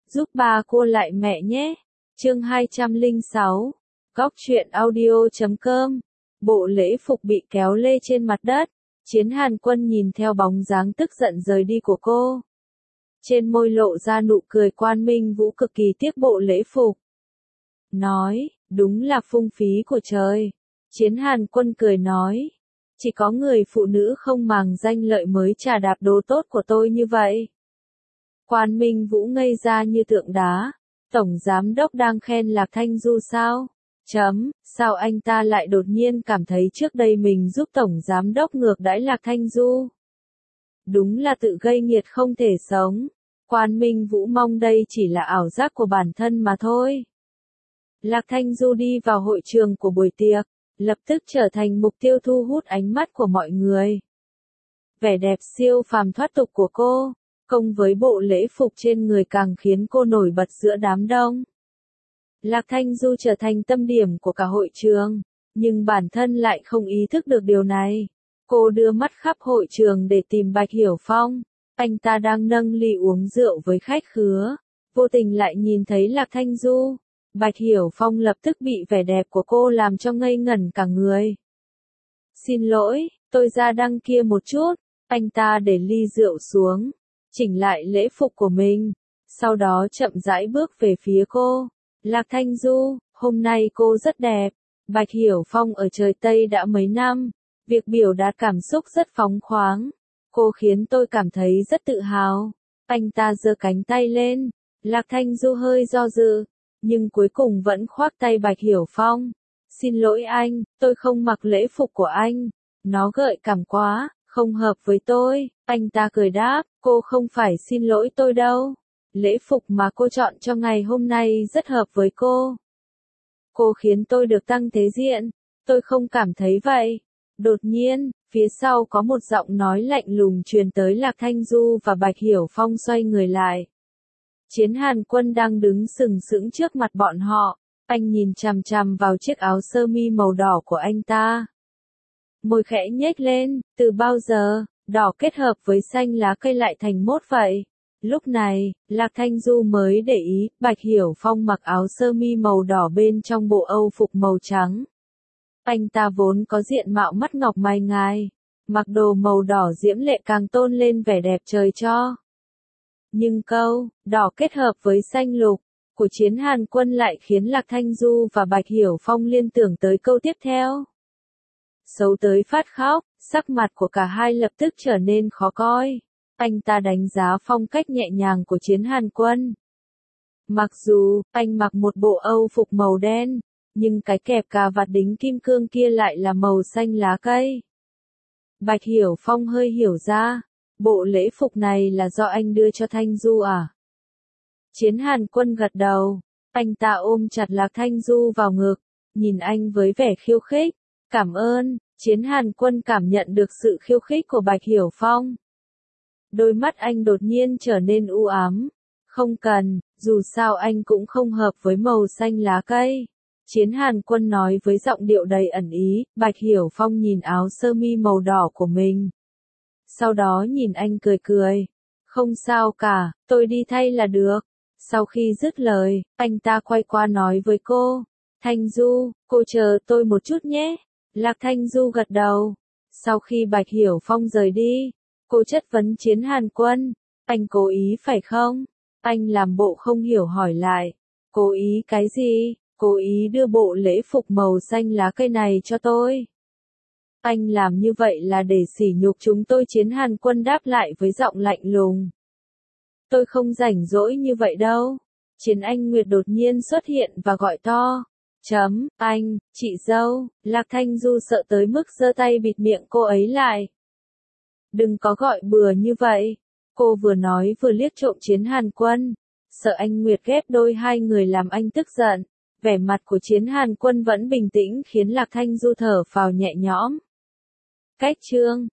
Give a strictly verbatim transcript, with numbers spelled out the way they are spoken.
giúp ba cô lại mẹ nhé. Chương hai trăm lẻ sáu. Góc truyện audio chấm com. Bộ lễ phục bị kéo lê trên mặt đất. Chiến Hàn Quân nhìn theo bóng dáng tức giận rời đi của cô. Trên môi lộ ra nụ cười. Quan Minh Vũ cực kỳ tiếc bộ lễ phục. Nói, đúng là phung phí của trời. Chiến Hàn Quân cười nói, chỉ có người phụ nữ không màng danh lợi mới trà đạp đồ tốt của tôi như vậy. Quan Minh Vũ ngây ra như tượng đá. Tổng giám đốc đang khen Lạc Thanh Du sao? Chấm, sao anh ta lại đột nhiên cảm thấy trước đây mình giúp tổng giám đốc ngược đãi Lạc Thanh Du? Đúng là tự gây nghiệt không thể sống. Quan Minh Vũ mong đây chỉ là ảo giác của bản thân mà thôi. Lạc Thanh Du đi vào hội trường của buổi tiệc, lập tức trở thành mục tiêu thu hút ánh mắt của mọi người. Vẻ đẹp siêu phàm thoát tục của cô, cộng với bộ lễ phục trên người càng khiến cô nổi bật giữa đám đông. Lạc Thanh Du trở thành tâm điểm của cả hội trường, nhưng bản thân lại không ý thức được điều này. Cô đưa mắt khắp hội trường để tìm Bạch Hiểu Phong. Anh ta đang nâng ly uống rượu với khách khứa, vô tình lại nhìn thấy Lạc Thanh Du. Bạch Hiểu Phong lập tức bị vẻ đẹp của cô làm cho ngây ngẩn cả người. Xin lỗi, tôi ra đăng kia một chút. Anh ta để ly rượu xuống, chỉnh lại lễ phục của mình, sau đó chậm rãi bước về phía cô. Lạc Thanh Du, hôm nay cô rất đẹp. Bạch Hiểu Phong ở trời Tây đã mấy năm, việc biểu đạt cảm xúc rất phóng khoáng. Cô khiến tôi cảm thấy rất tự hào. Anh ta giơ cánh tay lên. Lạc Thanh Du hơi do dự, nhưng cuối cùng vẫn khoác tay Bạch Hiểu Phong. Xin lỗi anh, tôi không mặc lễ phục của anh. Nó gợi cảm quá, không hợp với tôi. Anh ta cười đáp, cô không phải xin lỗi tôi đâu. Lễ phục mà cô chọn cho ngày hôm nay rất hợp với cô. Cô khiến tôi được tăng thế diện. Tôi không cảm thấy vậy. Đột nhiên, phía sau có một giọng nói lạnh lùng truyền tới. Lạc Thanh Du và Bạch Hiểu Phong xoay người lại. Chiến Hàn Quân đang đứng sừng sững trước mặt bọn họ. Anh nhìn chằm chằm vào chiếc áo sơ mi màu đỏ của anh ta. Môi khẽ nhếch lên, từ bao giờ, đỏ kết hợp với xanh lá cây lại thành mốt vậy? Lúc này, Lạc Thanh Du mới để ý, Bạch Hiểu Phong mặc áo sơ mi màu đỏ bên trong bộ âu phục màu trắng. Anh ta vốn có diện mạo mắt ngọc mày ngài, mặc đồ màu đỏ diễm lệ càng tôn lên vẻ đẹp trời cho. Nhưng câu, đỏ kết hợp với xanh lục, của Chiến Hàn Quân lại khiến Lạc Thanh Du và Bạch Hiểu Phong liên tưởng tới câu tiếp theo. Xấu tới phát khóc, sắc mặt của cả hai lập tức trở nên khó coi. Anh ta đánh giá phong cách nhẹ nhàng của Chiến Hàn Quân. Mặc dù, anh mặc một bộ âu phục màu đen, nhưng cái kẹp cà vạt đính kim cương kia lại là màu xanh lá cây. Bạch Hiểu Phong hơi hiểu ra, bộ lễ phục này là do anh đưa cho Thanh Du à? Chiến Hàn Quân gật đầu, anh ta ôm chặt Lạc Thanh Du vào ngực, nhìn anh với vẻ khiêu khích. Cảm ơn. Chiến Hàn Quân cảm nhận được sự khiêu khích của Bạch Hiểu Phong. Đôi mắt anh đột nhiên trở nên u ám. Không cần, dù sao anh cũng không hợp với màu xanh lá cây. Chiến Hàn Quân nói với giọng điệu đầy ẩn ý. Bạch Hiểu Phong nhìn áo sơ mi màu đỏ của mình. Sau đó nhìn anh cười cười. Không sao cả, tôi đi thay là được. Sau khi dứt lời, anh ta quay qua nói với cô. Thanh Du, cô chờ tôi một chút nhé. Lạc Thanh Du gật đầu. Sau khi Bạch Hiểu Phong rời đi, cô chất vấn Chiến Hàn Quân. Anh cố ý phải không? Anh làm bộ không hiểu hỏi lại. Cố ý cái gì? Cố ý đưa bộ lễ phục màu xanh lá cây này cho tôi. Anh làm như vậy là để sỉ nhục chúng tôi. Chiến Hàn Quân đáp lại với giọng lạnh lùng. Tôi không rảnh rỗi như vậy đâu. Chiến Anh Nguyệt đột nhiên xuất hiện và gọi to. Chấm, anh, chị dâu. Lạc Thanh Du sợ tới mức giơ tay bịt miệng cô ấy lại. Đừng có gọi bừa như vậy. Cô vừa nói vừa liếc trộm Chiến Hàn Quân. Sợ anh Nguyệt ghép đôi hai người làm anh tức giận. Vẻ mặt của Chiến Hàn Quân vẫn bình tĩnh khiến Lạc Thanh Du thở phào nhẹ nhõm. Cách chương